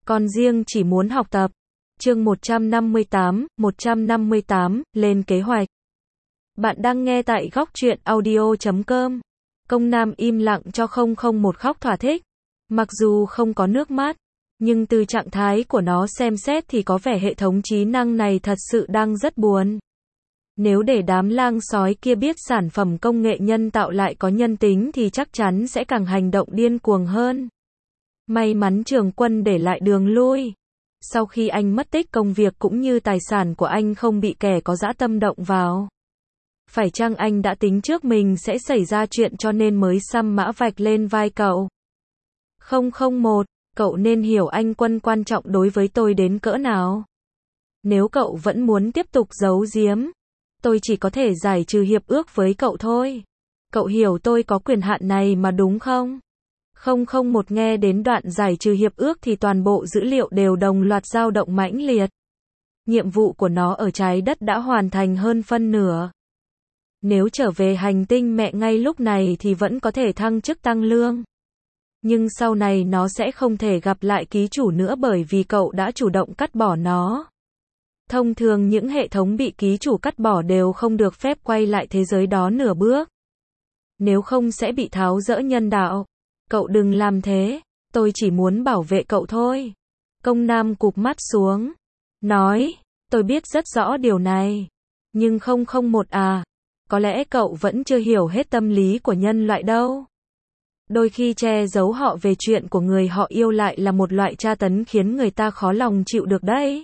Con riêng chỉ muốn học tập. Chương 158, lên kế hoạch. Bạn đang nghe tại Góc Truyện Audio.com. Công Nam im lặng cho 001 khóc thỏa thích. Mặc dù không có nước mắt, nhưng từ trạng thái của nó xem xét thì có vẻ hệ thống trí năng này thật sự đang rất buồn. Nếu để đám lang sói kia biết sản phẩm công nghệ nhân tạo lại có nhân tính thì chắc chắn sẽ càng hành động điên cuồng hơn. May mắn Trường Quân để lại đường lui. Sau khi anh mất tích, công việc cũng như tài sản của anh không bị kẻ có dã tâm động vào. Phải chăng anh đã tính trước mình sẽ xảy ra chuyện cho nên mới xăm mã vạch lên vai cậu? 001, cậu nên hiểu anh Quân quan trọng đối với tôi đến cỡ nào. Nếu cậu vẫn muốn tiếp tục giấu giếm, tôi chỉ có thể giải trừ hiệp ước với cậu thôi. Cậu hiểu tôi có quyền hạn này mà đúng không? 001 nghe đến đoạn giải trừ hiệp ước thì toàn bộ dữ liệu đều đồng loạt dao động mãnh liệt. Nhiệm vụ của nó ở trái đất đã hoàn thành hơn phân nửa. Nếu trở về hành tinh mẹ ngay lúc này thì vẫn có thể thăng chức tăng lương. Nhưng sau này nó sẽ không thể gặp lại ký chủ nữa bởi vì cậu đã chủ động cắt bỏ nó. Thông thường những hệ thống bị ký chủ cắt bỏ đều không được phép quay lại thế giới đó nửa bước. Nếu không sẽ bị tháo dỡ nhân đạo. Cậu đừng làm thế, tôi chỉ muốn bảo vệ cậu thôi. Công Nam cụp mắt xuống, nói, tôi biết rất rõ điều này. Nhưng 001 à, có lẽ cậu vẫn chưa hiểu hết tâm lý của nhân loại đâu. Đôi khi che giấu họ về chuyện của người họ yêu lại là một loại tra tấn khiến người ta khó lòng chịu được đấy.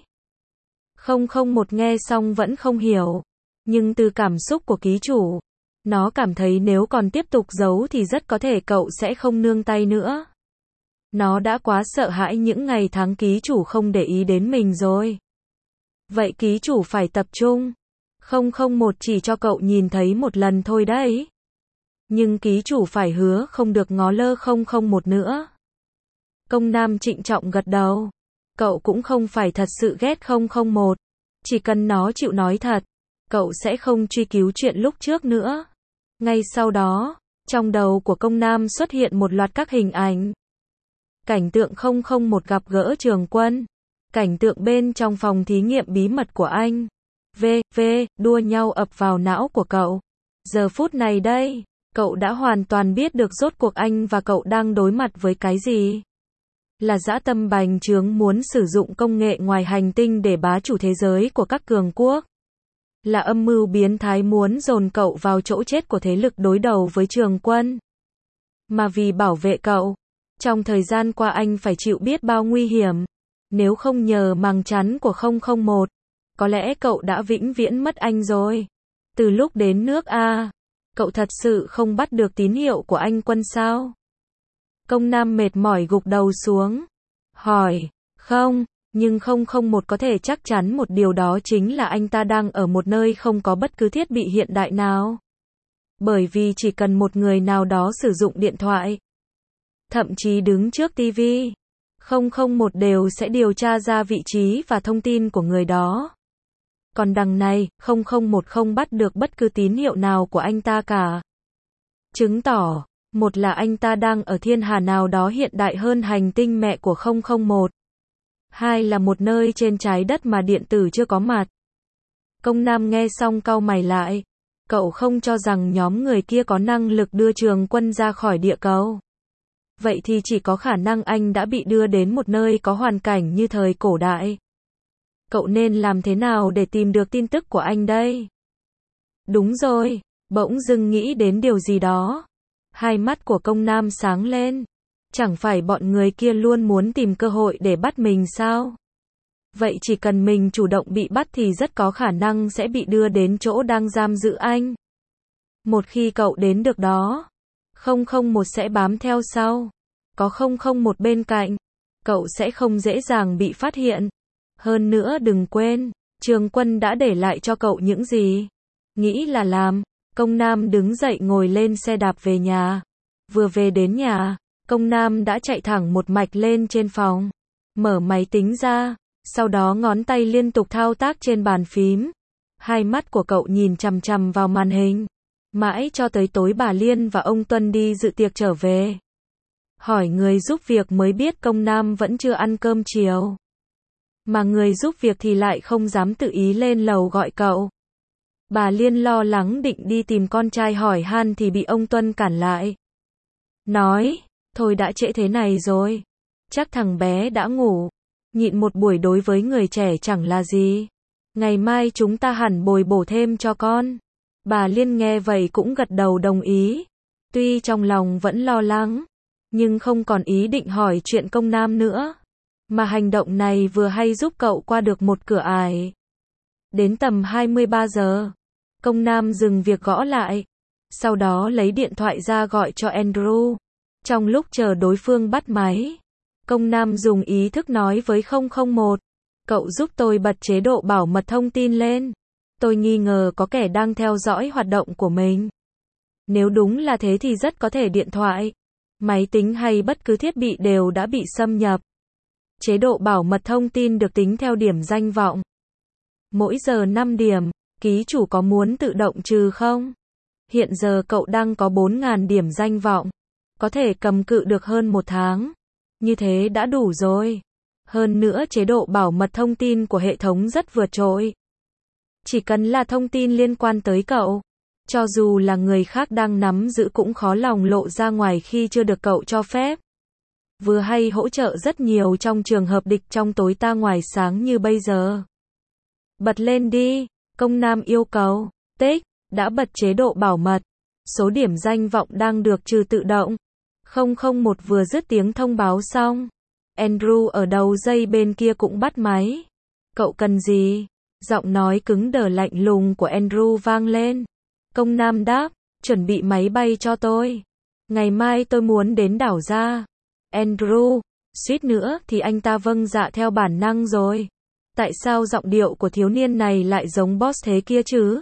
001 nghe xong vẫn không hiểu. Nhưng từ cảm xúc của ký chủ, nó cảm thấy nếu còn tiếp tục giấu thì rất có thể cậu sẽ không nương tay nữa. Nó đã quá sợ hãi những ngày tháng ký chủ không để ý đến mình rồi. Vậy ký chủ phải tập trung. 001 chỉ cho cậu nhìn thấy một lần thôi đấy. Nhưng ký chủ phải hứa không được ngó lơ 001 nữa. Công Nam trịnh trọng gật đầu. Cậu cũng không phải thật sự ghét 001. Chỉ cần nó chịu nói thật, cậu sẽ không truy cứu chuyện lúc trước nữa. Ngay sau đó, trong đầu của Công Nam xuất hiện một loạt các hình ảnh. Cảnh tượng 001 gặp gỡ Trường Quân. Cảnh tượng bên trong phòng thí nghiệm bí mật của anh. Đua nhau ập vào não của cậu. Giờ phút này đây, cậu đã hoàn toàn biết được rốt cuộc anh và cậu đang đối mặt với cái gì. Là dã tâm bành trướng muốn sử dụng công nghệ ngoài hành tinh để bá chủ thế giới của các cường quốc. Là âm mưu biến thái muốn dồn cậu vào chỗ chết của thế lực đối đầu với Trường Quân. Mà vì bảo vệ cậu, trong thời gian qua anh phải chịu biết bao nguy hiểm. Nếu không nhờ màng chắn của 001, có lẽ cậu đã vĩnh viễn mất anh rồi. Từ lúc đến nước A, cậu thật sự không bắt được tín hiệu của anh Quân sao? Công Nam mệt mỏi gục đầu xuống. Hỏi, không, nhưng 001 có thể chắc chắn một điều, đó chính là anh ta đang ở một nơi không có bất cứ thiết bị hiện đại nào. Bởi vì chỉ cần một người nào đó sử dụng điện thoại, thậm chí đứng trước TV, 001 đều sẽ điều tra ra vị trí và thông tin của người đó. Còn đằng này, 001 không bắt được bất cứ tín hiệu nào của anh ta cả. Chứng tỏ, một là anh ta đang ở thiên hà nào đó hiện đại hơn hành tinh mẹ của 001. Hai là một nơi trên trái đất mà điện tử chưa có mặt. Công Nam nghe xong cau mày lại. Cậu không cho rằng nhóm người kia có năng lực đưa Trường Quân ra khỏi địa cầu. Vậy thì chỉ có khả năng anh đã bị đưa đến một nơi có hoàn cảnh như thời cổ đại. Cậu nên làm thế nào để tìm được tin tức của anh đây? Đúng rồi, bỗng dưng nghĩ đến điều gì đó. Hai mắt của Công Nam sáng lên. Chẳng phải bọn người kia luôn muốn tìm cơ hội để bắt mình sao? Vậy chỉ cần mình chủ động bị bắt thì rất có khả năng sẽ bị đưa đến chỗ đang giam giữ anh. Một khi cậu đến được đó, 001 sẽ bám theo sau. Có 001 bên cạnh, cậu sẽ không dễ dàng bị phát hiện. Hơn nữa đừng quên, Trường Quân đã để lại cho cậu những gì. Nghĩ là làm. Công Nam đứng dậy ngồi lên xe đạp về nhà. Vừa về đến nhà, Công Nam đã chạy thẳng một mạch lên trên phòng. Mở máy tính ra, sau đó ngón tay liên tục thao tác trên bàn phím. Hai mắt của cậu nhìn chằm chằm vào màn hình. Mãi cho tới tối bà Liên và ông Tuân đi dự tiệc trở về. Hỏi người giúp việc mới biết công nam vẫn chưa ăn cơm chiều. Mà người giúp việc thì lại không dám tự ý lên lầu gọi cậu. Bà Liên lo lắng định đi tìm con trai hỏi han thì bị ông Tuân cản lại. Nói, thôi đã trễ thế này rồi. Chắc thằng bé đã ngủ. Nhịn một buổi đối với người trẻ chẳng là gì. Ngày mai chúng ta hẳn bồi bổ thêm cho con. Bà Liên nghe vậy cũng gật đầu đồng ý. Tuy trong lòng vẫn lo lắng, nhưng không còn ý định hỏi chuyện công nam nữa. Mà hành động này vừa hay giúp cậu qua được một cửa ải. Đến tầm 23 giờ, công nam dừng việc gõ lại. Sau đó lấy điện thoại ra gọi cho Andrew. Trong lúc chờ đối phương bắt máy, công nam dùng ý thức nói với 001. Cậu giúp tôi bật chế độ bảo mật thông tin lên. Tôi nghi ngờ có kẻ đang theo dõi hoạt động của mình. Nếu đúng là thế thì rất có thể điện thoại, máy tính hay bất cứ thiết bị đều đã bị xâm nhập. Chế độ bảo mật thông tin được tính theo điểm danh vọng. Mỗi giờ 5 điểm, ký chủ có muốn tự động trừ không? Hiện giờ cậu đang có 4.000 điểm danh vọng. Có thể cầm cự được hơn 1 tháng. Như thế đã đủ rồi. Hơn nữa chế độ bảo mật thông tin của hệ thống rất vượt trội. Chỉ cần là thông tin liên quan tới cậu, cho dù là người khác đang nắm giữ cũng khó lòng lộ ra ngoài khi chưa được cậu cho phép. Vừa hay hỗ trợ rất nhiều trong trường hợp địch trong tối ta ngoài sáng như bây giờ. Bật lên đi, công nam yêu cầu. Tích, đã bật chế độ bảo mật. Số điểm danh vọng đang được trừ tự động. 001 vừa dứt tiếng thông báo xong. Andrew ở đầu dây bên kia cũng bắt máy. Cậu cần gì? Giọng nói cứng đờ lạnh lùng của Andrew vang lên. Công nam đáp, chuẩn bị máy bay cho tôi. Ngày mai tôi muốn đến đảo Gia. Andrew, suýt nữa thì anh ta vâng dạ theo bản năng rồi. Tại sao giọng điệu của thiếu niên này lại giống boss thế kia chứ?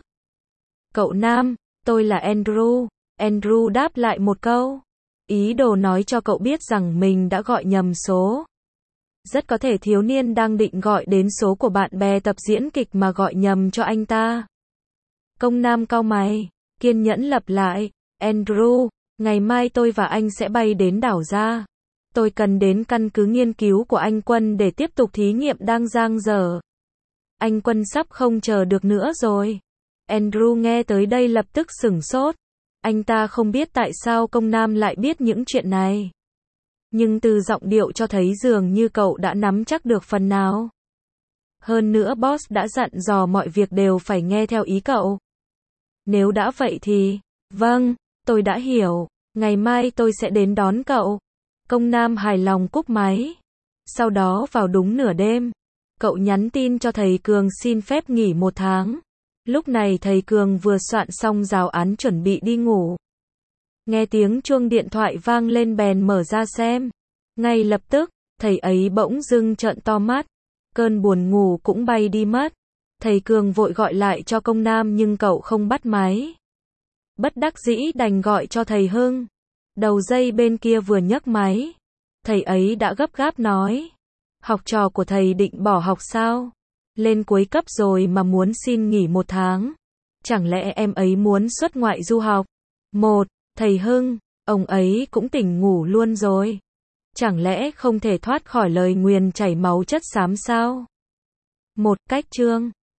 Cậu nam, tôi là Andrew. Andrew đáp lại một câu. Ý đồ nói cho cậu biết rằng mình đã gọi nhầm số. Rất có thể thiếu niên đang định gọi đến số của bạn bè tập diễn kịch mà gọi nhầm cho anh ta. Công nam cau mày, kiên nhẫn lặp lại. Andrew, ngày mai tôi và anh sẽ bay đến đảo Gia. Tôi cần đến căn cứ nghiên cứu của anh Quân để tiếp tục thí nghiệm đang dang dở. Anh Quân sắp không chờ được nữa rồi. Andrew nghe tới đây lập tức sửng sốt. Anh ta không biết tại sao công nam lại biết những chuyện này. Nhưng từ giọng điệu cho thấy dường như cậu đã nắm chắc được phần nào. Hơn nữa boss đã dặn dò mọi việc đều phải nghe theo ý cậu. Nếu đã vậy thì, vâng, tôi đã hiểu, ngày mai tôi sẽ đến đón cậu. Công nam hài lòng cúp máy. Sau đó vào đúng nửa đêm, cậu nhắn tin cho thầy Cường xin phép nghỉ 1 tháng. Lúc này thầy Cường vừa soạn xong giáo án chuẩn bị đi ngủ. Nghe tiếng chuông điện thoại vang lên bèn mở ra xem. Ngay lập tức, thầy ấy bỗng dưng trợn to mắt. Cơn buồn ngủ cũng bay đi mất. Thầy Cường vội gọi lại cho công nam nhưng cậu không bắt máy. Bất đắc dĩ đành gọi cho thầy Hưng. Đầu dây bên kia vừa nhấc máy. Thầy ấy đã gấp gáp nói. Học trò của thầy định bỏ học sao? Lên cuối cấp rồi mà muốn xin nghỉ 1 tháng. Chẳng lẽ em ấy muốn xuất ngoại du học? Thầy Hưng, ông ấy cũng tỉnh ngủ luôn rồi. Chẳng lẽ không thể thoát khỏi lời nguyền chảy máu chất xám sao? Cách chương